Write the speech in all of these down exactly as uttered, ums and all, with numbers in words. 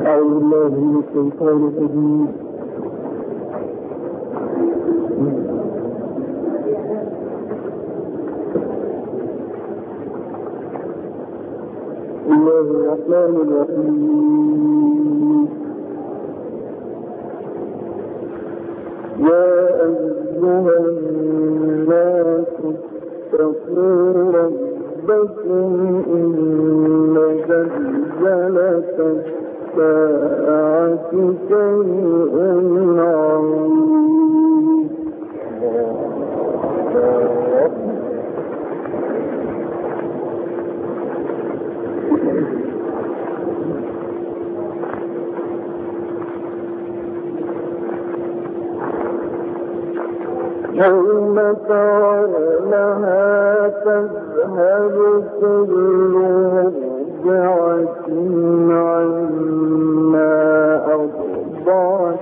أعوذ بالله من الشيطان الرجيم. بسم الله الرحمن الرحيم. يا أيها الناس اتقوا ربكم إن زلزلة الساعة شيء عظيم. يوم ترونها تذهل كل مرضعة عما أرضعت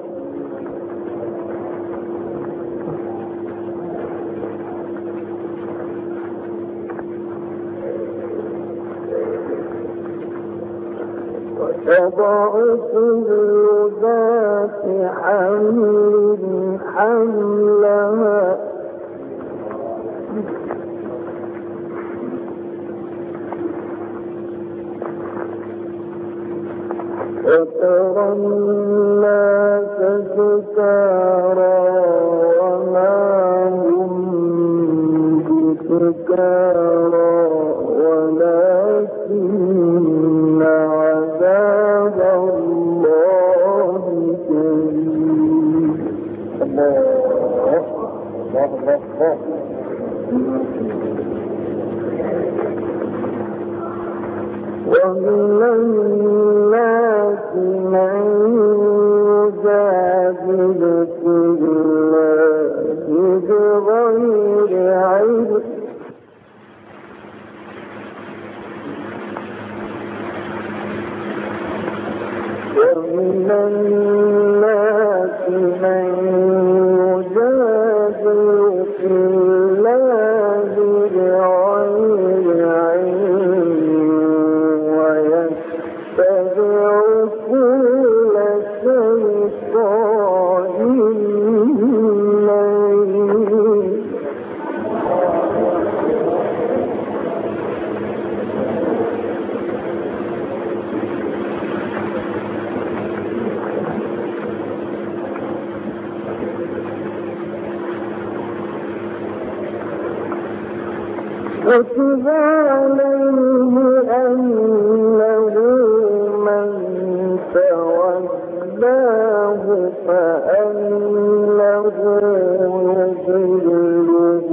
وتضع كل ذات حمل حملها وترى الناس سكارى وما هم بسكارى ولكن عذاب الله شديد. ومن الناس من يجادل في الله بغير علم ومن الناس من يجادل في الله بغير علم ويتبع كل شيطان مريد. كتب عليه أنه من تولاه فأنه يضله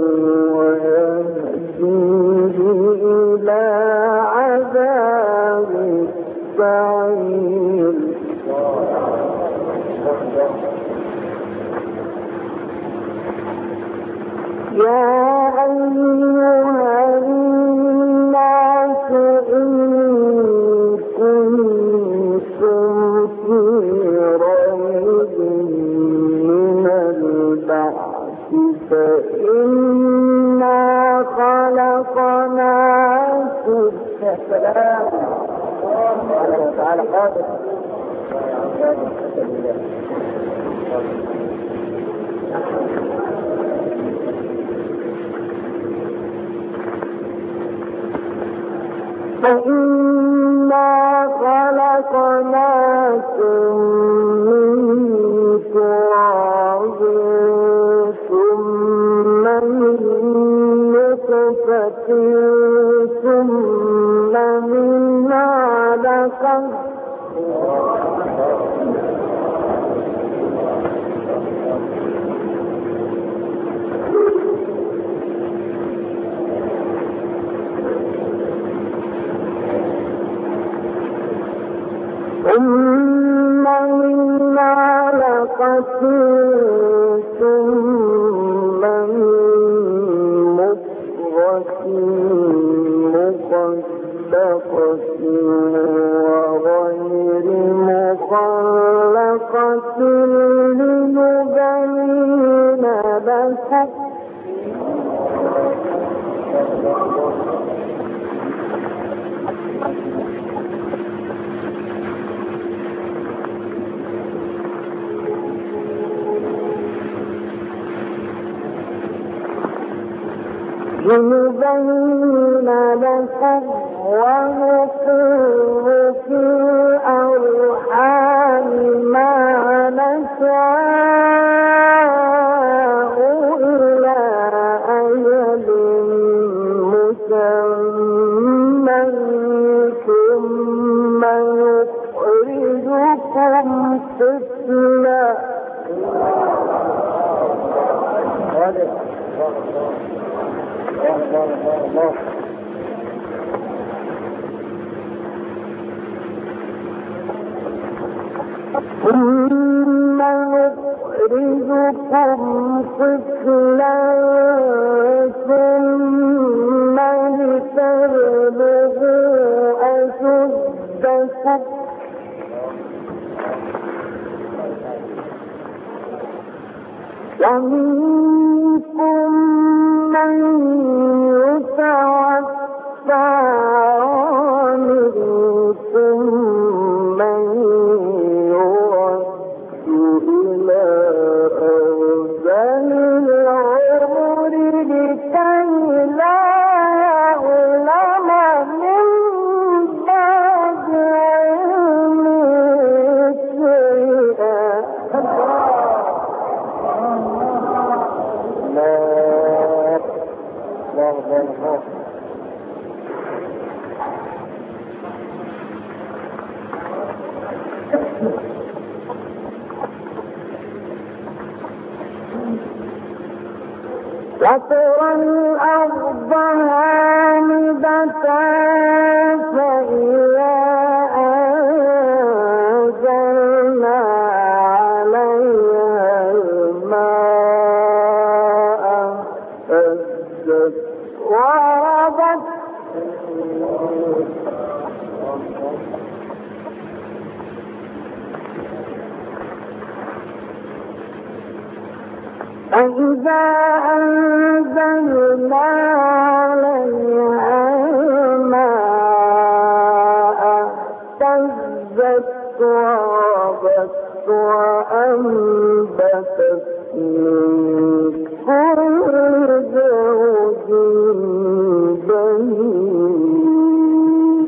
ويهديه إلى عذاب السعير. يا أيها الناس إن كنتم في ريب من البعث فإنا خلقناكم السلام تعالى قادر فإنا خلقناكم من تراب ثم من نطفة ثم من علقة ثم من علقة ثم من مضغة مخلقة وغير مخلقة لنبين لكم لنبين لكم ونقر في الأرحام ما نشاء إلى أجل مسمى ثم يخرجكم طفلا. ثم نخرجكم طفلا ثم لتبلغوا أشدكم ومنكم من يتوفى ومنكم من يرد إلى أرذل العمر لكي لا يعلم من بعد علم شيئا. وترى الأرض هامدة فإذا أنزلنا عليها الماء اهتزت وربت فإذا أنزلنا عليها الماء اهتزت وربت وأنبتت من كل زوج بهيج.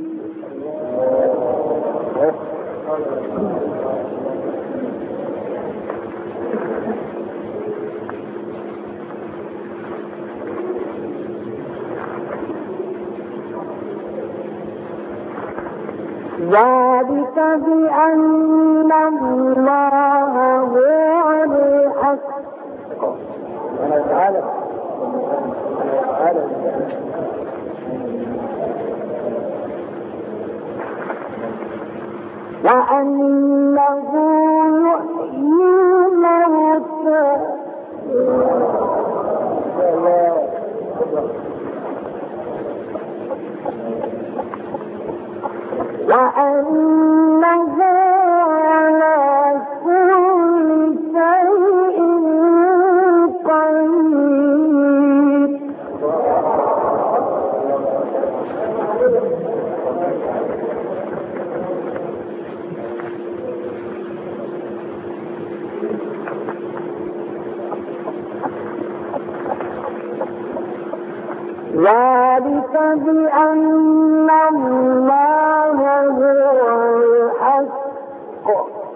ذلك بأن الله هو الحق وأنه يحيي الموتى وأنه على كل شيء قدير. ذلك بأن الله هو الحق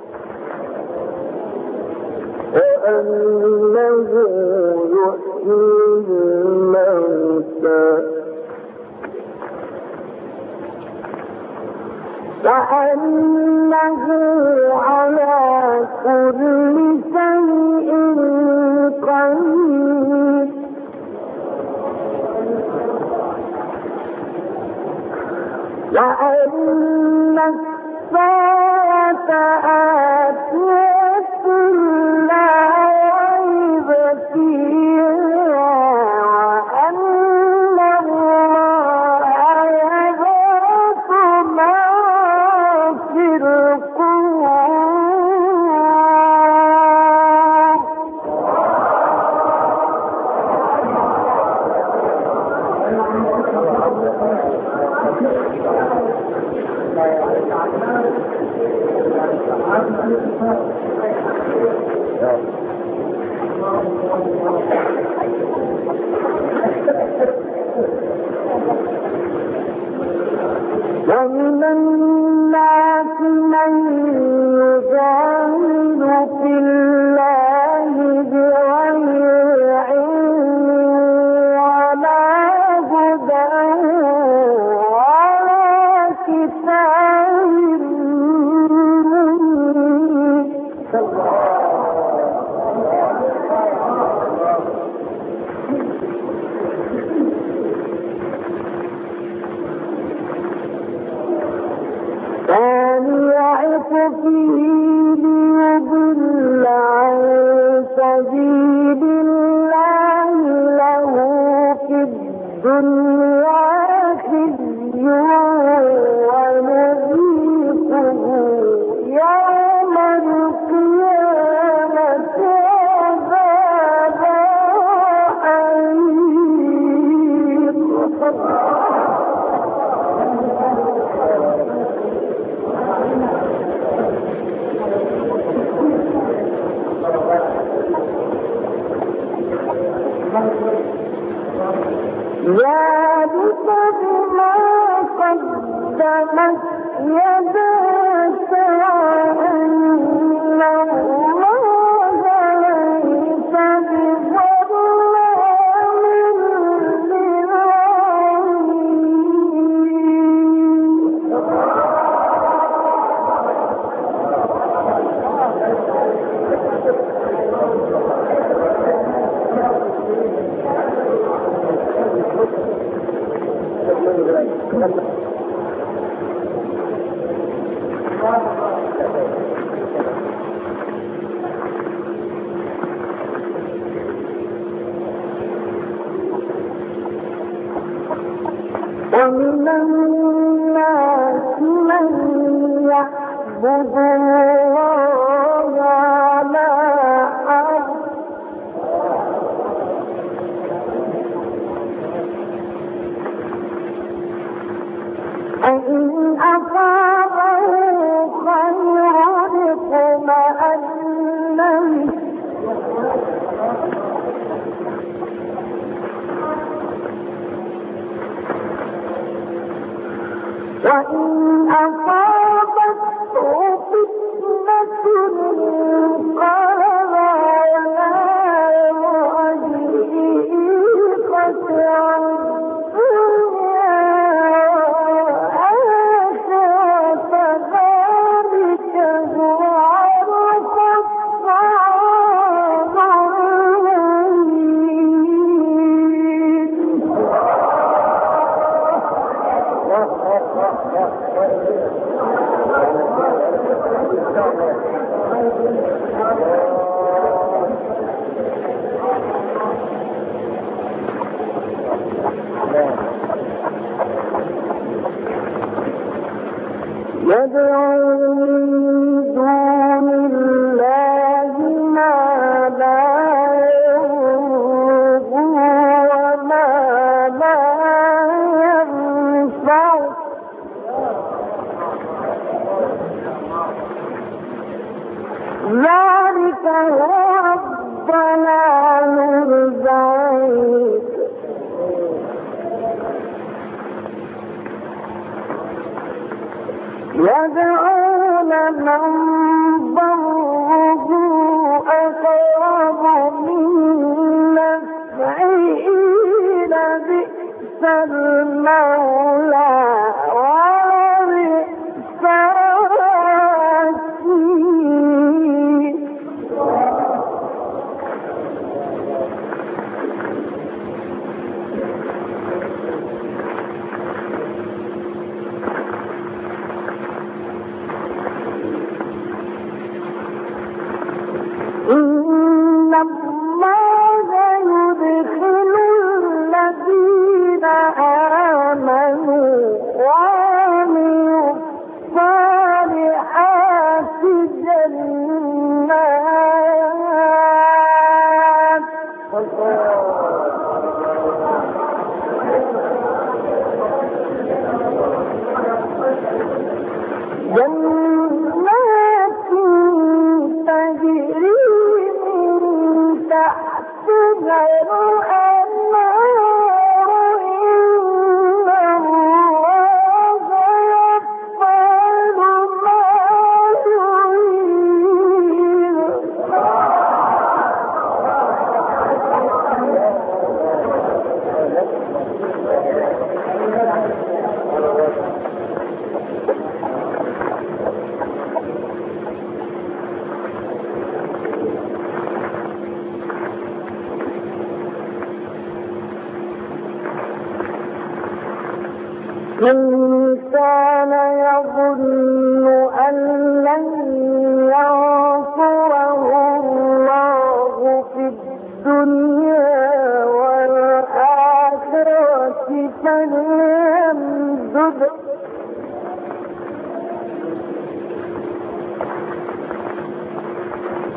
وأنه يحيي الموتى وأنه على كل شيء قدير. وأن الساعة آتية لا ريب فيها وأن الله يبعث من في القبور. فيه ليضل عن سبيل الله له في الدنيا خزي ونذيقه يوم القيامة عذاب ذلك بما قدمت يداك وأن الله ليس بظلام ومن الناس من يعبد الله على حرف فإن أصابه خير اطمأن به وإن أصابته فتنة انقلب على وجهه خسر الدنيا والآخرة ذلك هو الخسران المبين. يدعو من دون الله ما لا يضره وما لا ينفعه ذلك هو الضلال البعيد. يدعون من ضره أقرب من نفعه لبئس المولى ولبئس الوكيل. إن الله يدخل الذين آمنوا وعملوا الصالحات جنات جنات تجري تحتها الأنهار إن الله يفعل ما يريد. من كان يظن أن لن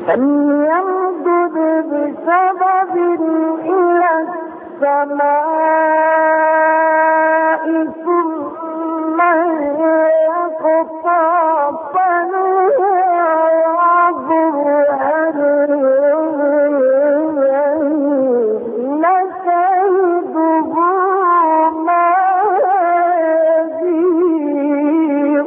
فليمدد بسبب إلى السماء ثم يقطع فليعبر هل لكيده ما يزيد.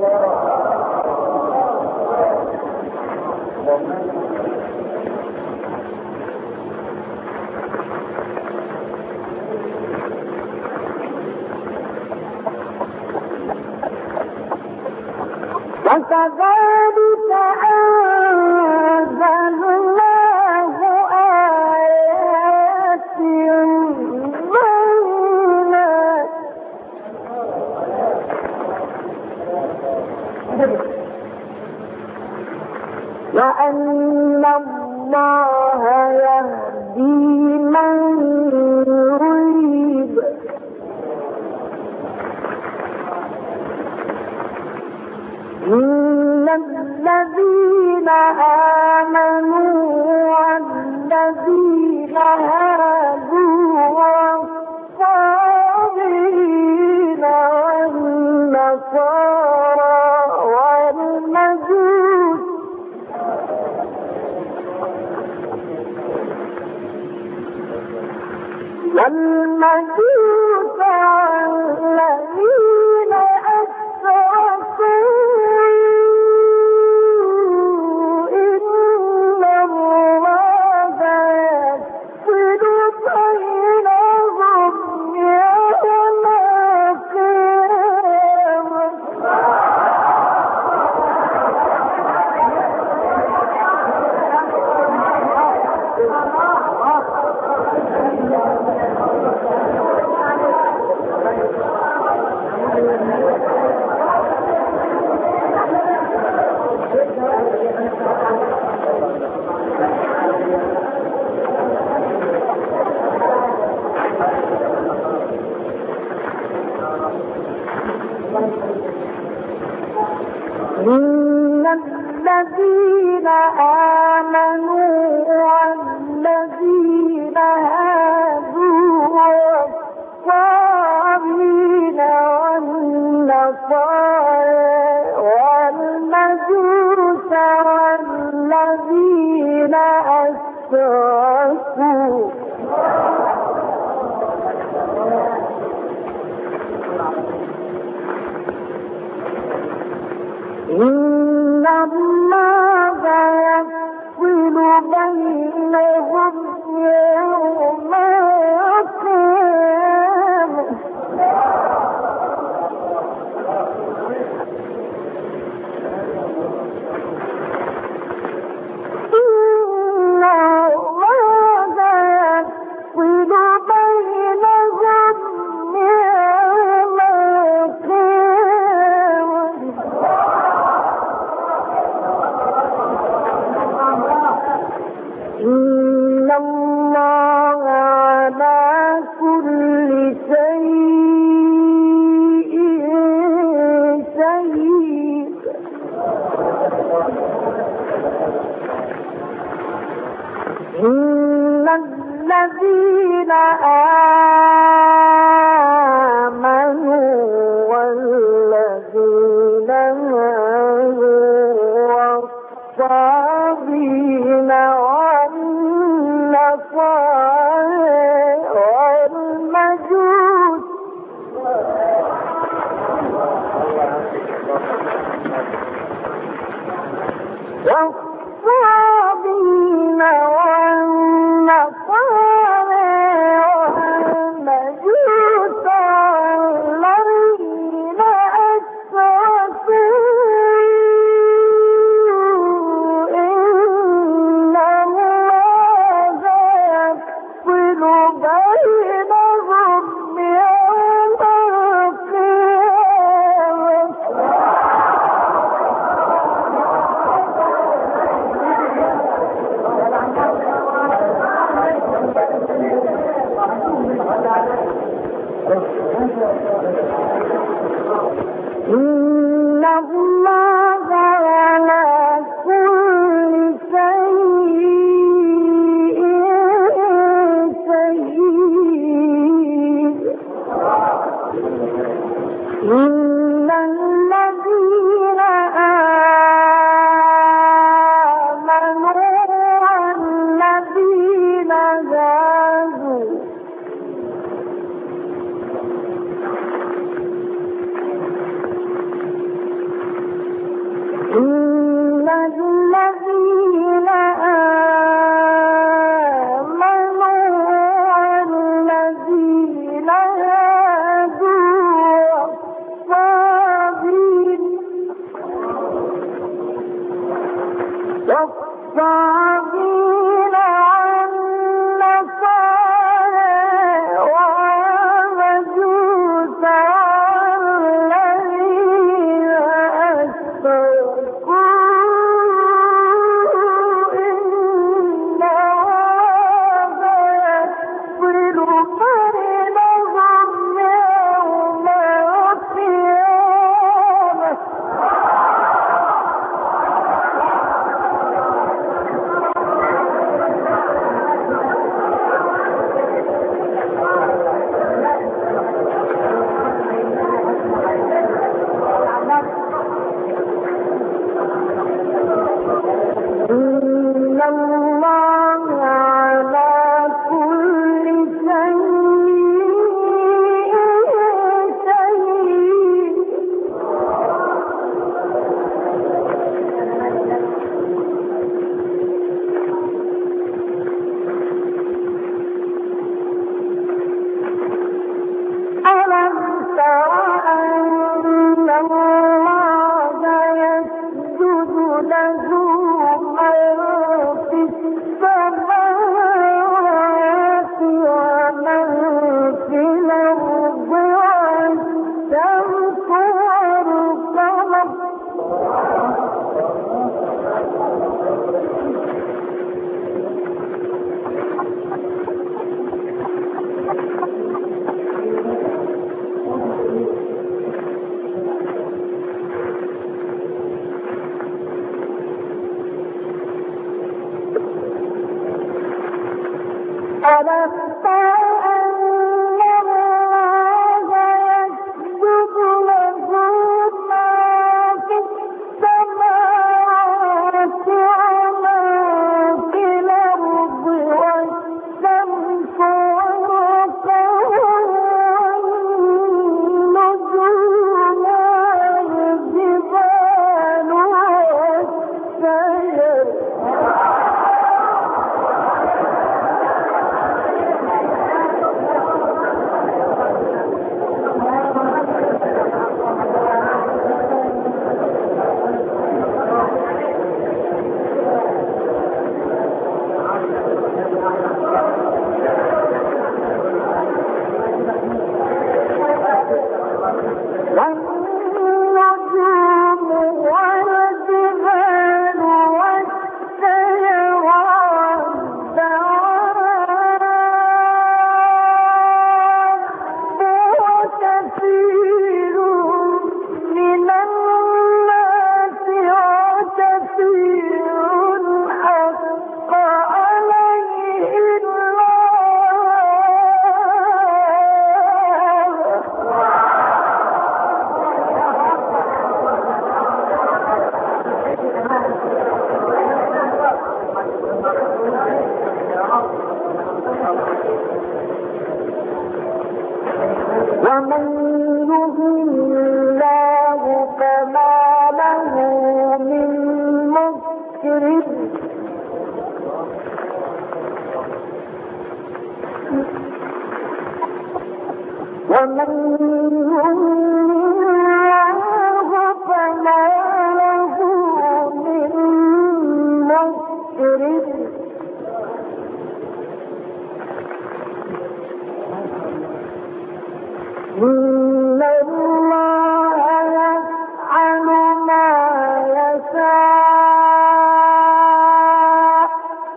وكذلك أنزلناه آيات بينات وأن الله يهدي من يريد. إن الذين آمنوا والذين هادوا والصابرين والنصارى والمجوس والمجوس والذين أشركوا إن الذين آمنوا والذين هادوا والصابرين والنصارى والمجوس والذين أشركوا إن الله يفصل بينهم يوم القيامة. إن الله يفصل بينهم يوم إن الله على كل شيء شهيد. إن الذين آمنوا والذين هادوا والصابرين والمجوس والصابين والنصارى والمجوس والذين أشركوا والصابين والنصارى والمجوس والذين أشركوا إن الله يفصل بينهم يوم القيامة. إن الله على كل شيء شهيد. ألم تر أن الله يسجد له من في السماوات ومن في الأرض والشمس والقمر ألم تر أن الله يسجد له ما في السماوات وما في الأرض والشمس والقمر والنجوم والجبال والشجر والنجوم والجبال والشجر والدواب وكثير من الناس وكثير حق عليه ومن يهن الله فما له من مكرم ومن يهن الله فما له من مكرم إن الله يفعل ما يشاء.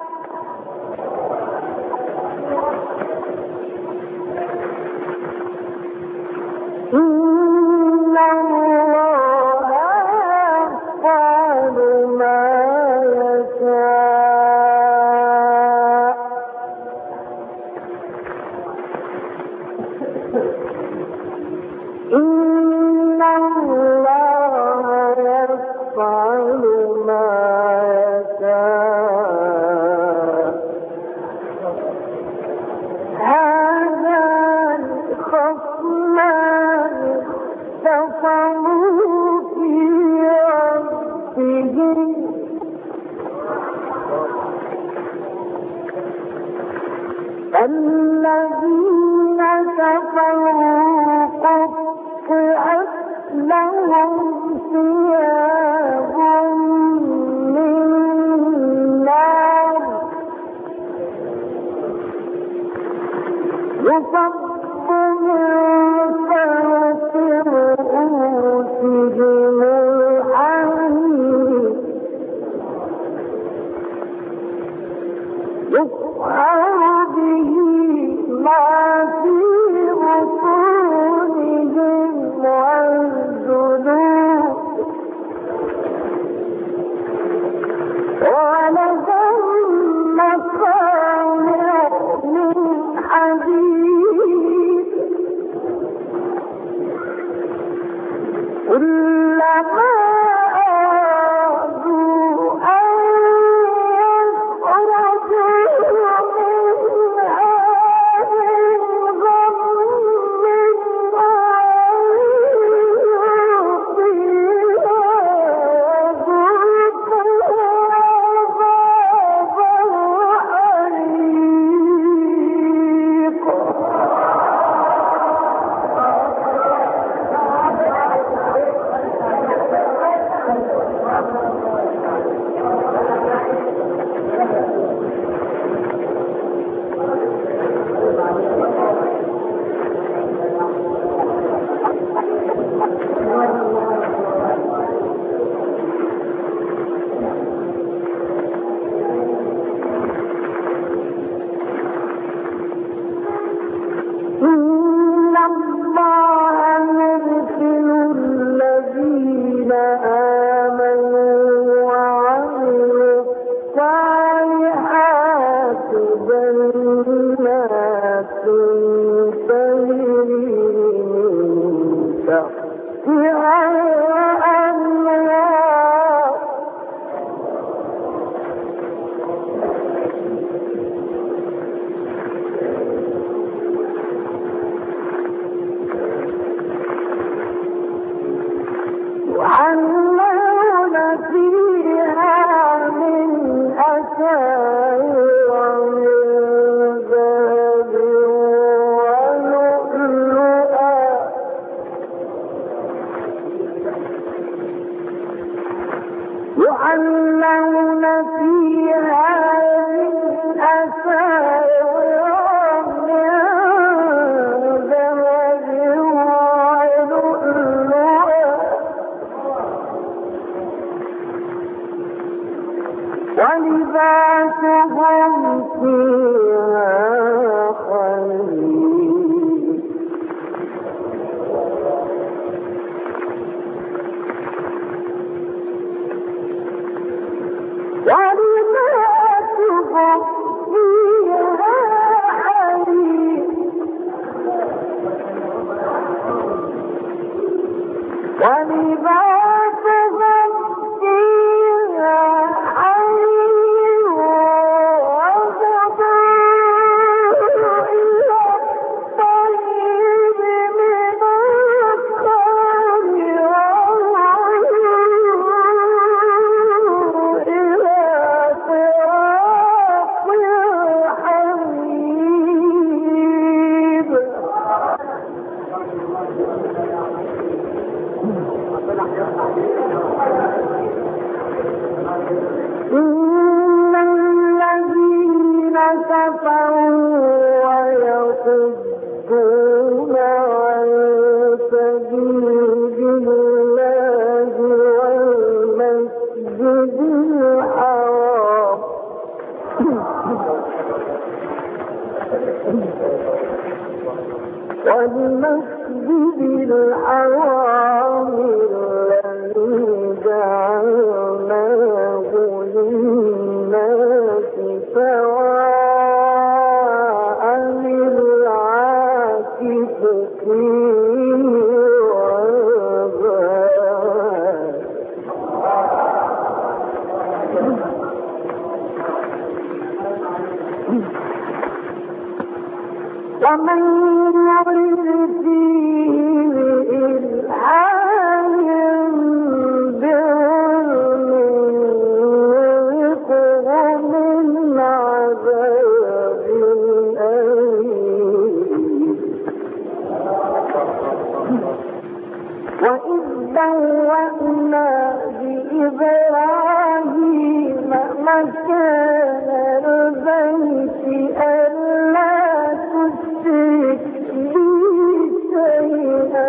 إن الله يفعل ما يشاء. إن الله يفعل ما يشاء. هذان خصمان اختصموا في ربهم الذين كفروا قطعت لهم ثياب من والمسجد الحرام الذي جعلناه للناس سواء العاكف فيه والباد ومن يرد فيه بإلحاد بعلم نذقه من عذاب أليم وإذ بوأنا بإبراهيم مكان البيت ألا تشرك بي شيئا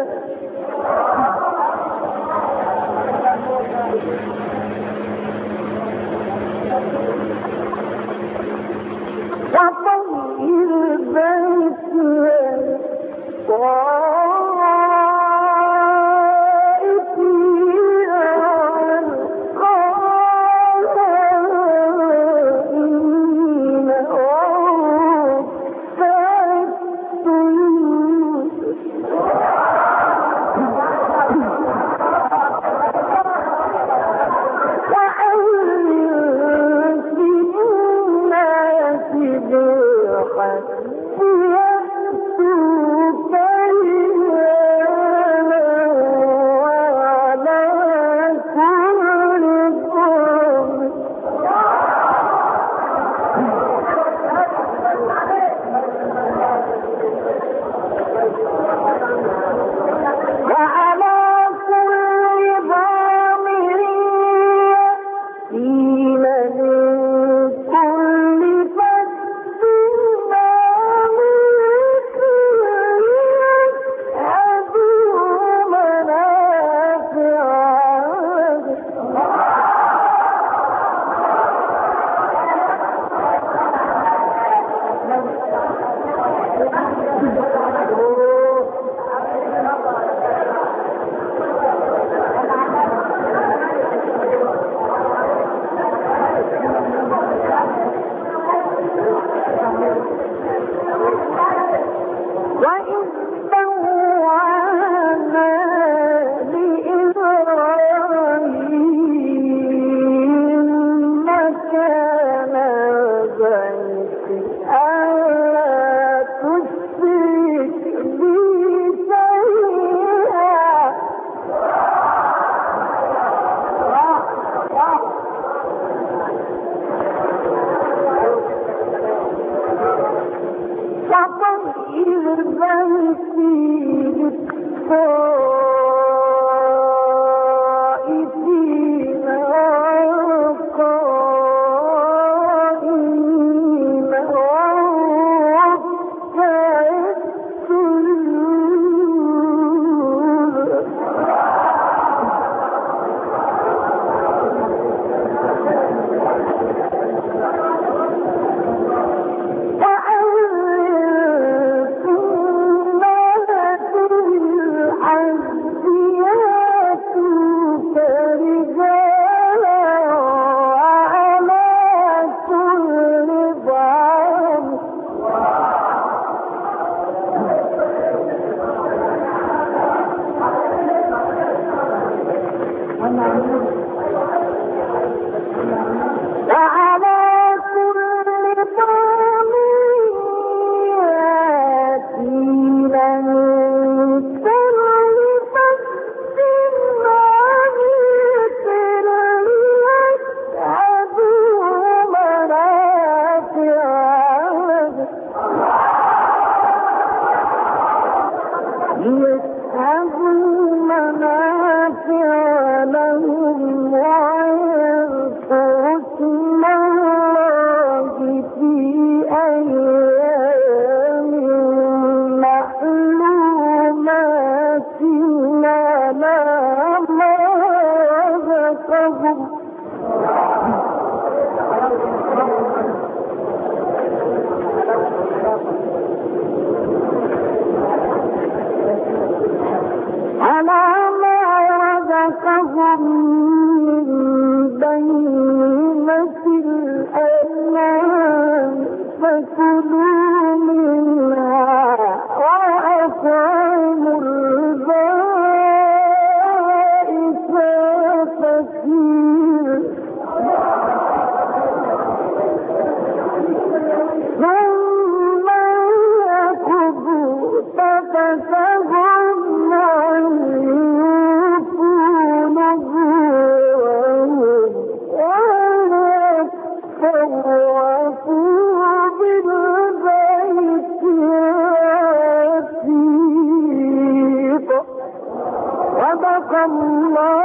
صدق الله